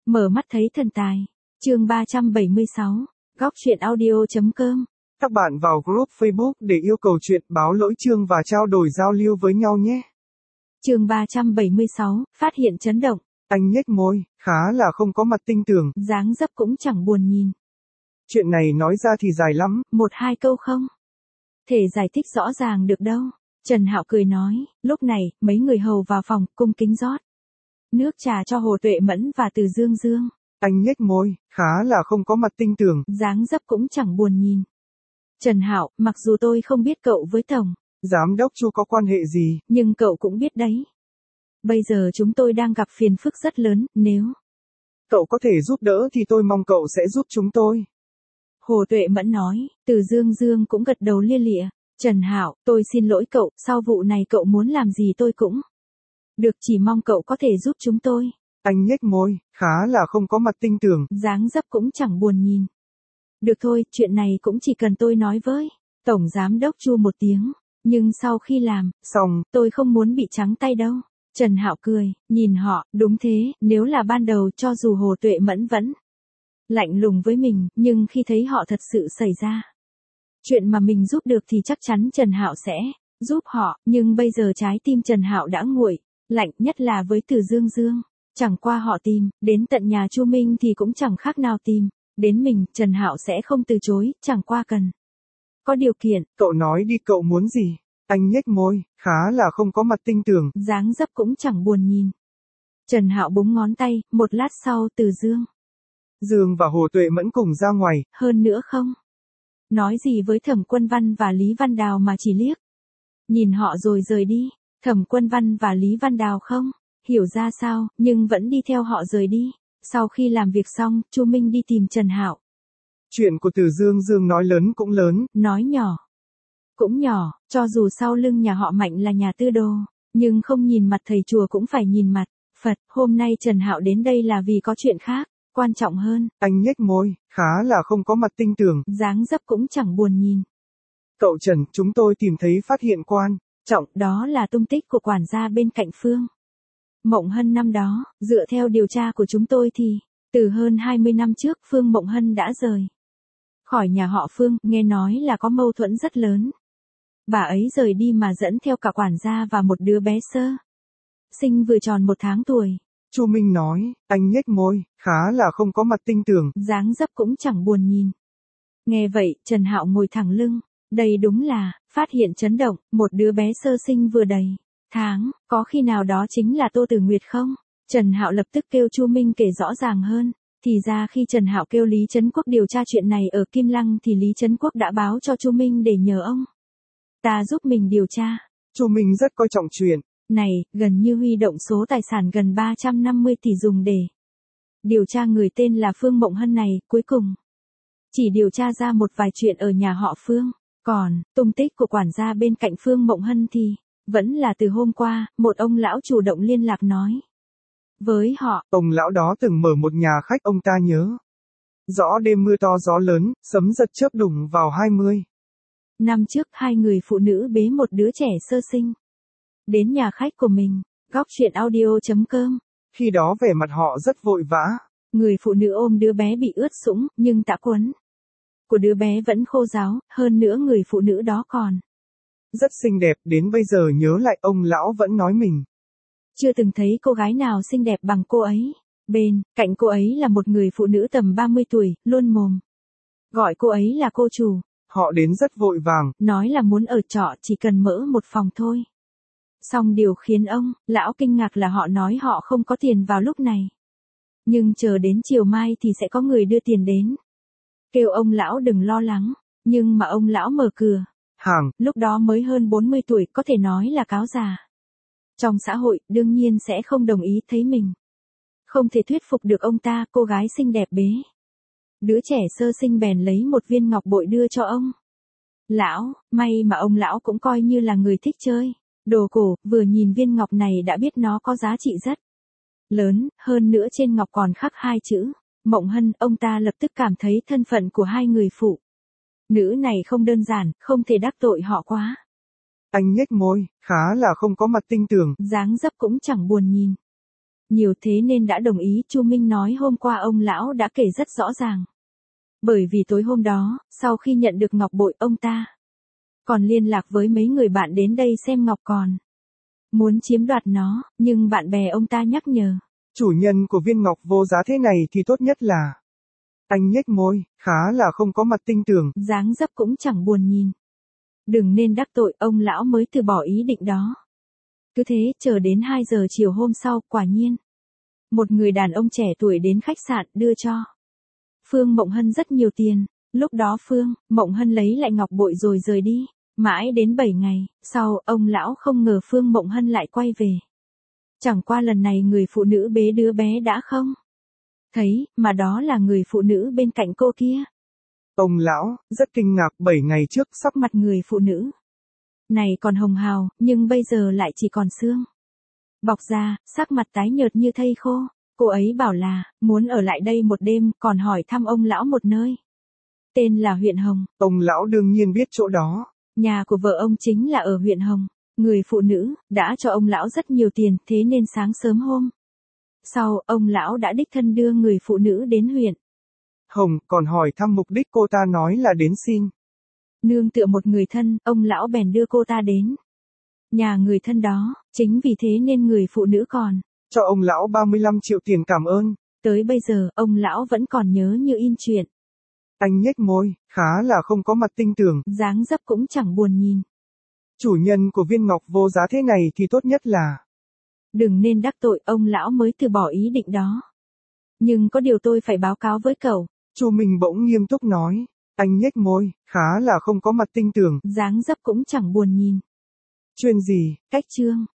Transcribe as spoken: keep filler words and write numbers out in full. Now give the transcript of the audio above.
Mở mắt thấy thần tài. Chương ba trăm bảy mươi sáu. Góc truyện audio.com. Các bạn vào group Facebook để yêu cầu chuyện, báo lỗi chương và trao đổi giao lưu với nhau nhé. Chương ba trăm bảy mươi sáu. Phát hiện chấn động. Anh nhếch môi, khá là không có mặt tinh tường. Dáng dấp cũng chẳng buồn nhìn. Chuyện này nói ra thì dài lắm. Một hai câu không thể giải thích rõ ràng được đâu. Trần Hạo cười nói. Lúc này, mấy người hầu vào phòng, cung kính rót nước trà cho Hồ Tuệ Mẫn và Từ Dương Dương. Anh nhếch môi, khá là không có mặt tinh tường. Dáng dấp cũng chẳng buồn nhìn. Trần Hạo, mặc dù tôi không biết cậu với Tổng Giám đốc Chu có quan hệ gì, nhưng cậu cũng biết đấy. Bây giờ chúng tôi đang gặp phiền phức rất lớn, nếu cậu có thể giúp đỡ thì tôi mong cậu sẽ giúp chúng tôi. Hồ Tuệ Mẫn nói. Từ Dương Dương cũng gật đầu lia lịa. Trần Hạo, tôi xin lỗi cậu, sau vụ này cậu muốn làm gì tôi cũng được, chỉ mong cậu có thể giúp chúng tôi. Anh nhếch môi, khá là không có mặt tinh tường. Dáng dấp cũng chẳng buồn nhìn. Được thôi, chuyện này cũng chỉ cần tôi nói với Tổng Giám đốc Chu một tiếng. Nhưng sau khi làm xong, tôi không muốn bị trắng tay đâu. Trần Hạo cười, nhìn họ, đúng thế, nếu là ban đầu cho dù Hồ Tuệ Mẫn vẫn lạnh lùng với mình, nhưng khi thấy họ thật sự xảy ra chuyện mà mình giúp được thì chắc chắn Trần Hạo sẽ giúp họ, nhưng bây giờ trái tim Trần Hạo đã nguội lạnh, nhất là với Từ Dương Dương. Chẳng qua họ tìm đến tận nhà Chu Minh thì cũng chẳng khác nào tìm đến mình, Trần Hạo sẽ không từ chối, chẳng qua cần có điều kiện. Cậu nói đi, cậu muốn gì? Anh nhếch môi, khá là không có mặt tinh tường. Dáng dấp cũng chẳng buồn nhìn. Trần Hạo búng ngón tay, một lát sau Từ Dương Dương và Hồ Tuệ Mẫn cùng ra ngoài. Hơn nữa không nói gì với Thẩm Quân Văn và Lý Văn Đào mà chỉ liếc nhìn họ rồi rời đi. Thẩm Quân Văn và Lý Văn Đào không hiểu ra sao, nhưng vẫn đi theo họ rời đi. Sau khi làm việc xong, Chu Minh đi tìm Trần Hạo. Chuyện của Từ Dương Dương nói lớn cũng lớn, nói nhỏ cũng nhỏ, cho dù sau lưng nhà họ Mạnh là nhà tư đồ, nhưng không nhìn mặt thầy chùa cũng phải nhìn mặt Phật. Hôm nay Trần Hạo đến đây là vì có chuyện khác quan trọng hơn. Anh nhếch môi, khá là không có mặt tinh tường. Dáng dấp cũng chẳng buồn nhìn. Cậu Trần, chúng tôi tìm thấy phát hiện quan trọng, đó là tung tích của quản gia bên cạnh Phương Mộng Hân năm đó. Dựa theo điều tra của chúng tôi thì từ hơn hai mươi năm trước Phương Mộng Hân đã rời khỏi nhà họ Phương, nghe nói là có mâu thuẫn rất lớn. Bà ấy rời đi mà dẫn theo cả quản gia và một đứa bé sơ sinh vừa tròn một tháng tuổi. Chu Minh nói. Anh nhếch môi, khá là không có mặt tinh tường. Dáng dấp cũng chẳng buồn nhìn. Nghe vậy, Trần Hạo ngồi thẳng lưng. Đây đúng là phát hiện chấn động, một đứa bé sơ sinh vừa đầy tháng, có khi nào đó chính là Tô Tử Nguyệt không? Trần Hạo lập tức kêu Chu Minh kể rõ ràng hơn. Thì ra khi Trần Hạo kêu Lý Trấn Quốc điều tra chuyện này ở Kim Lăng thì Lý Trấn Quốc đã báo cho Chu Minh để nhờ ông ta giúp mình điều tra. Chu Minh rất coi trọng chuyện này, gần như huy động số tài sản gần ba trăm năm mươi tỷ dùng để điều tra người tên là Phương Mộng Hân này. Cuối cùng chỉ điều tra ra một vài chuyện ở nhà họ Phương. Còn tung tích của quản gia bên cạnh Phương Mộng Hân thì vẫn là từ hôm qua, một ông lão chủ động liên lạc nói với họ. Ông lão đó từng mở một nhà khách, ông ta nhớ rõ đêm mưa to gió lớn, sấm giật chớp đùng vào hai mươi năm trước, hai người phụ nữ bế một đứa trẻ sơ sinh đến nhà khách của mình. Góc truyện audio.com. Khi đó vẻ mặt họ rất vội vã. Người phụ nữ ôm đứa bé bị ướt sũng, nhưng tã quấn của đứa bé vẫn khô ráo, hơn nữa người phụ nữ đó còn rất xinh đẹp. Đến bây giờ nhớ lại, ông lão vẫn nói mình chưa từng thấy cô gái nào xinh đẹp bằng cô ấy. Bên cạnh cô ấy là một người phụ nữ tầm ba mươi tuổi, luôn mồm gọi cô ấy là cô chủ. Họ đến rất vội vàng, nói là muốn ở trọ, chỉ cần mở một phòng thôi. Song điều khiến ông lão kinh ngạc là họ nói họ không có tiền vào lúc này, nhưng chờ đến chiều mai thì sẽ có người đưa tiền đến, kêu ông lão đừng lo lắng. Nhưng mà ông lão mở cửa hàng, lúc đó mới hơn bốn mươi tuổi, có thể nói là cáo già trong xã hội, đương nhiên sẽ không đồng ý. Thấy mình không thể thuyết phục được ông ta, cô gái xinh đẹp bế đứa trẻ sơ sinh bèn lấy một viên ngọc bội đưa cho ông lão. May mà ông lão cũng coi như là người thích chơi đồ cổ, vừa nhìn viên ngọc này đã biết nó có giá trị rất lớn, hơn nữa trên ngọc còn khắc hai chữ Mộng Hân. Ông ta lập tức cảm thấy thân phận của hai người phụ nữ này không đơn giản, không thể đắc tội họ quá. Anh nhếch môi, khá là không có mặt tinh tường. Dáng dấp cũng chẳng buồn nhìn. nhiều thế nên đã đồng ý. Chu Minh nói hôm qua ông lão đã kể rất rõ ràng. Bởi vì tối hôm đó, sau khi nhận được ngọc bội, ông ta còn liên lạc với mấy người bạn đến đây xem ngọc, còn muốn chiếm đoạt nó, nhưng bạn bè ông ta nhắc nhở. Chủ nhân của viên ngọc vô giá thế này thì tốt nhất là... Anh nhếch môi, khá là không có mặt tinh tường. Dáng dấp cũng chẳng buồn nhìn. Đừng nên đắc tội, ông lão mới từ bỏ ý định đó. Cứ thế, chờ đến hai giờ chiều hôm sau, quả nhiên. Một người đàn ông trẻ tuổi đến khách sạn đưa cho Phương Mộng Hân rất nhiều tiền. Lúc đó Phương Mộng Hân lấy lại ngọc bội rồi rời đi. Mãi đến bảy ngày sau, ông lão không ngờ Phương Mộng Hân lại quay về. Chẳng qua lần này người phụ nữ bế đứa bé đã không thấy, mà đó là người phụ nữ bên cạnh cô kia. Ông lão rất kinh ngạc, bảy ngày trước sắc mặt người phụ nữ này còn hồng hào, nhưng bây giờ lại chỉ còn xương bọc ra, sắc mặt tái nhợt như thây khô. Cô ấy bảo là muốn ở lại đây một đêm, còn hỏi thăm ông lão một nơi tên là huyện Hồng. Ông lão đương nhiên biết chỗ đó. Nhà của vợ ông chính là ở huyện Hồng. Người phụ nữ đã cho ông lão rất nhiều tiền, thế nên sáng sớm hôm sau, ông lão đã đích thân đưa người phụ nữ đến huyện Hồng, còn hỏi thăm mục đích. Cô ta nói là đến xin nương tựa một người thân, ông lão bèn đưa cô ta đến nhà người thân đó. Chính vì thế nên người phụ nữ còn cho ông lão ba mươi lăm triệu tiền cảm ơn. Tới bây giờ, ông lão vẫn còn nhớ như in chuyện. Anh nhếch môi, khá là không có mặt tinh tường. Dáng dấp cũng chẳng buồn nhìn. Chủ nhân của viên ngọc vô giá thế này thì tốt nhất là... Đừng nên đắc tội, ông lão mới từ bỏ ý định đó. Nhưng có điều tôi phải báo cáo với cậu. Chu Minh bỗng nghiêm túc nói. Anh nhếch môi, khá là không có mặt tinh tường. Dáng dấp cũng chẳng buồn nhìn. Chuyện gì? Cách trương.